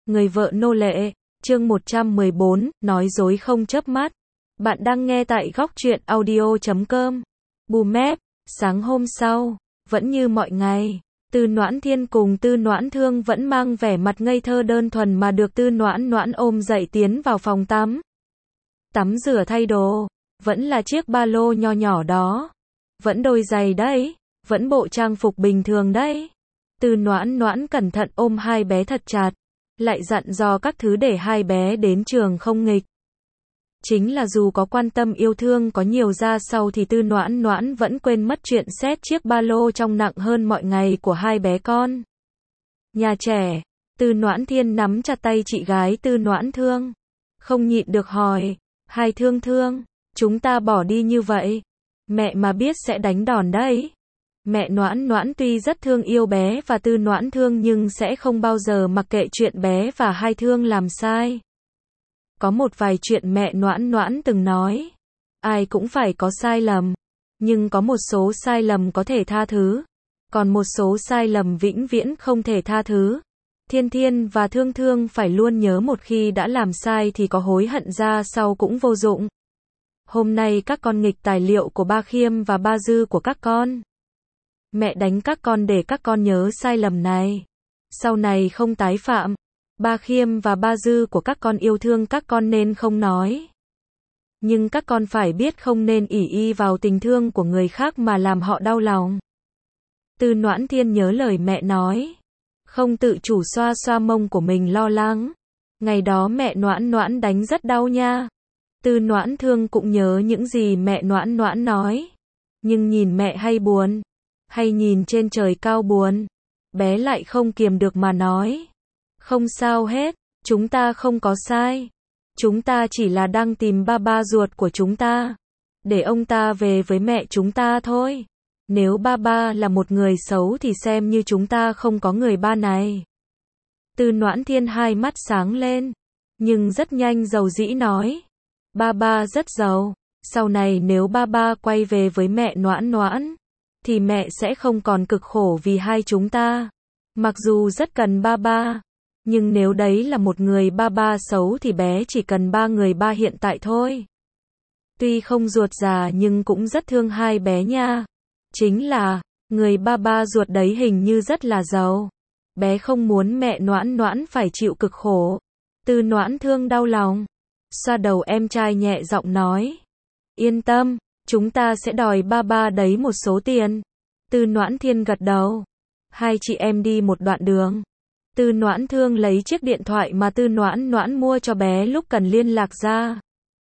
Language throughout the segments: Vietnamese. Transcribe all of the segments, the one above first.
Người vợ nô lệ, chương 114, nói dối không chớp mắt. Bạn đang nghe tại góc truyện audio.com. Bùm. Sáng hôm sau, vẫn như mọi ngày, Tư Noãn Thiên cùng Tư Noãn Thương vẫn mang vẻ mặt ngây thơ đơn thuần mà được Tư Noãn Noãn ôm dậy tiến vào phòng tắm. Tắm rửa thay đồ, vẫn là chiếc ba lô nho nhỏ đó, vẫn đôi giày đấy, vẫn bộ trang phục bình thường đấy. Tư Noãn Noãn cẩn thận ôm hai bé thật chặt, lại dặn dò các thứ để hai bé đến trường không nghịch. Chính là dù có quan tâm yêu thương có nhiều ra sau thì Tư Noãn Noãn vẫn quên mất chuyện xếp chiếc ba lô trong nặng hơn mọi ngày của hai bé con. Nhà trẻ, Tư Noãn Thiên nắm chặt tay chị gái Tư Noãn Thương, không nhịn được hỏi, hai Thương Thương, chúng ta bỏ đi như vậy, mẹ mà biết sẽ đánh đòn đấy. Mẹ Noãn Noãn tuy rất thương yêu bé và Tư Noãn Thương nhưng sẽ không bao giờ mặc kệ chuyện bé và hai Thương làm sai. Có một vài chuyện mẹ Noãn Noãn từng nói, ai cũng phải có sai lầm, nhưng có một số sai lầm có thể tha thứ, còn một số sai lầm vĩnh viễn không thể tha thứ. Thiên Thiên và Thương Thương phải luôn nhớ một khi đã làm sai thì có hối hận ra sau cũng vô dụng. Hôm nay các con nghịch tài liệu của ba Khiêm và ba Dư của các con. Mẹ đánh các con để các con nhớ sai lầm này, sau này không tái phạm. Ba Khiêm và ba Dư của các con yêu thương các con nên không nói. Nhưng các con phải biết không nên ỷ y vào tình thương của người khác mà làm họ đau lòng. Tư Noãn Thiên nhớ lời mẹ nói, không tự chủ xoa xoa mông của mình lo lắng. Ngày đó mẹ Noãn Noãn đánh rất đau nha. Tư Noãn Thương cũng nhớ những gì mẹ Noãn Noãn nói. Nhưng nhìn mẹ hay buồn, hay nhìn trên trời cao buồn, bé lại không kiềm được mà nói. Không sao hết, chúng ta không có sai. Chúng ta chỉ là đang tìm ba ba ruột của chúng ta, để ông ta về với mẹ chúng ta thôi. Nếu ba ba là một người xấu thì xem như chúng ta không có người ba này. Tư Noãn Thiên hai mắt sáng lên, nhưng rất nhanh dầu dĩ nói. Ba ba rất giàu, sau này nếu ba ba quay về với mẹ Noãn Noãn, thì mẹ sẽ không còn cực khổ vì hai chúng ta. Mặc dù rất cần ba ba, nhưng nếu đấy là một người ba ba xấu thì bé chỉ cần ba người ba hiện tại thôi. Tuy không ruột già nhưng cũng rất thương hai bé nha. Chính là, người ba ba ruột đấy hình như rất là giàu. Bé không muốn mẹ Noãn Noãn phải chịu cực khổ. Tư Noãn Thương đau lòng, xoa đầu em trai nhẹ giọng nói. Yên tâm, chúng ta sẽ đòi ba ba đấy một số tiền. Tư Noãn Thiên gật đầu. Hai chị em đi một đoạn đường. Tư Noãn Thương lấy chiếc điện thoại mà Tư Noãn Noãn mua cho bé lúc cần liên lạc ra.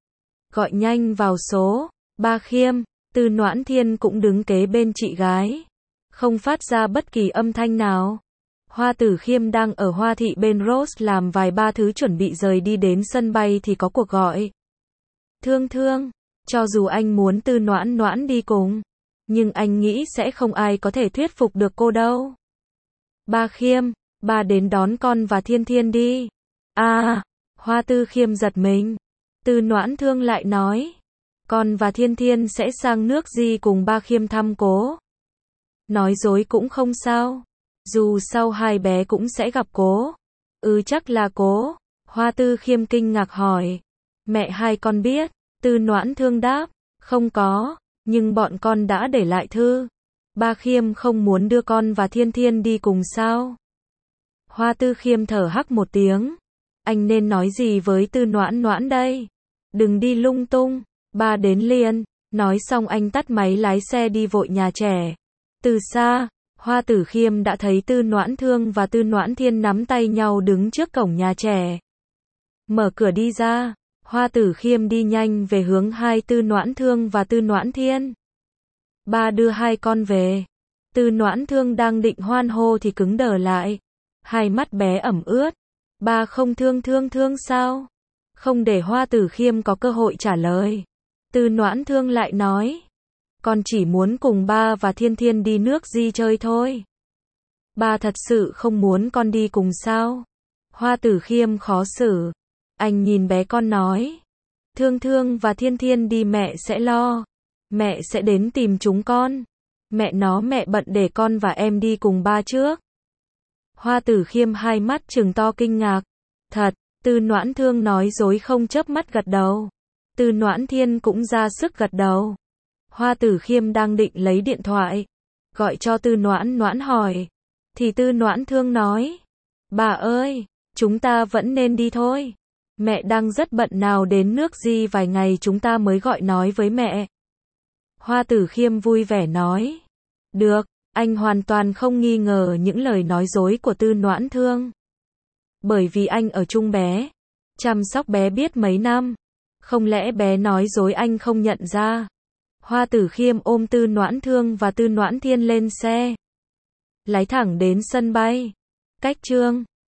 Gọi nhanh vào số ba Khiêm. Tư Noãn Thiên cũng đứng kế bên chị gái, không phát ra bất kỳ âm thanh nào. Hoa Tử Khiêm đang ở Hoa Thị bên Rose làm vài ba thứ chuẩn bị rời đi đến sân bay thì có cuộc gọi. Thương Thương, cho dù anh muốn Tư Noãn Noãn đi cùng, nhưng anh nghĩ sẽ không ai có thể thuyết phục được cô đâu. Ba Khiêm, ba đến đón con và Thiên Thiên đi. À, Hoa Tư Khiêm giật mình. Tư Noãn Thương lại nói, con và Thiên Thiên sẽ sang nước Di cùng ba Khiêm thăm cố. Nói dối cũng không sao, dù sau hai bé cũng sẽ gặp cố. Chắc là cố. Hoa Tư Khiêm kinh ngạc hỏi, mẹ hai con biết? Tư Noãn Thương đáp, không có, nhưng bọn con đã để lại thư. Ba Khiêm không muốn đưa con và Thiên Thiên đi cùng sao? Hoa Tư Khiêm thở hắc một tiếng, anh nên nói gì với Tư Noãn Noãn đây? Đừng đi lung tung, ba đến liền. Nói xong anh tắt máy lái xe đi vội nhà trẻ. Từ xa, Hoa Tử Khiêm đã thấy Tư Noãn Thương và Tư Noãn Thiên nắm tay nhau đứng trước cổng nhà trẻ. Mở cửa đi ra, Hoa Tử Khiêm đi nhanh về hướng hai Tư Noãn Thương và Tư Noãn Thiên. Ba đưa hai con về. Tư Noãn Thương đang định hoan hô thì cứng đờ lại. Hai mắt bé ẩm ướt. Ba không thương Thương Thương sao? Không để Hoa Tử Khiêm có cơ hội trả lời, Tư Noãn Thương lại nói, con chỉ muốn cùng ba và Thiên Thiên đi nước Di chơi thôi. Ba thật sự không muốn con đi cùng sao? Hoa Tử Khiêm khó xử. Anh nhìn bé con nói, Thương Thương và Thiên Thiên đi mẹ sẽ lo. Mẹ sẽ đến tìm chúng con. Mẹ bận để con và em đi cùng ba trước. Hoa Tử Khiêm hai mắt trừng to kinh ngạc. Thật, Tư Noãn Thương nói dối không chớp mắt gật đầu. Tư Noãn Thiên cũng ra sức gật đầu. Hoa Tử Khiêm đang định lấy điện thoại, gọi cho Tư Noãn Noãn hỏi. Thì Tư Noãn Thương nói, bà ơi, chúng ta vẫn nên đi thôi. Mẹ đang rất bận, nào đến nước Di vài ngày chúng ta mới gọi nói với mẹ. Hoa Tử Khiêm vui vẻ nói, được, anh hoàn toàn không nghi ngờ những lời nói dối của Tư Noãn Thương. Bởi vì anh ở chung bé, chăm sóc bé biết mấy năm, không lẽ bé nói dối anh không nhận ra. Hoa Tử Khiêm ôm Tư Noãn Thương và Tư Noãn Thiên lên xe, lái thẳng đến sân bay. Cách Chương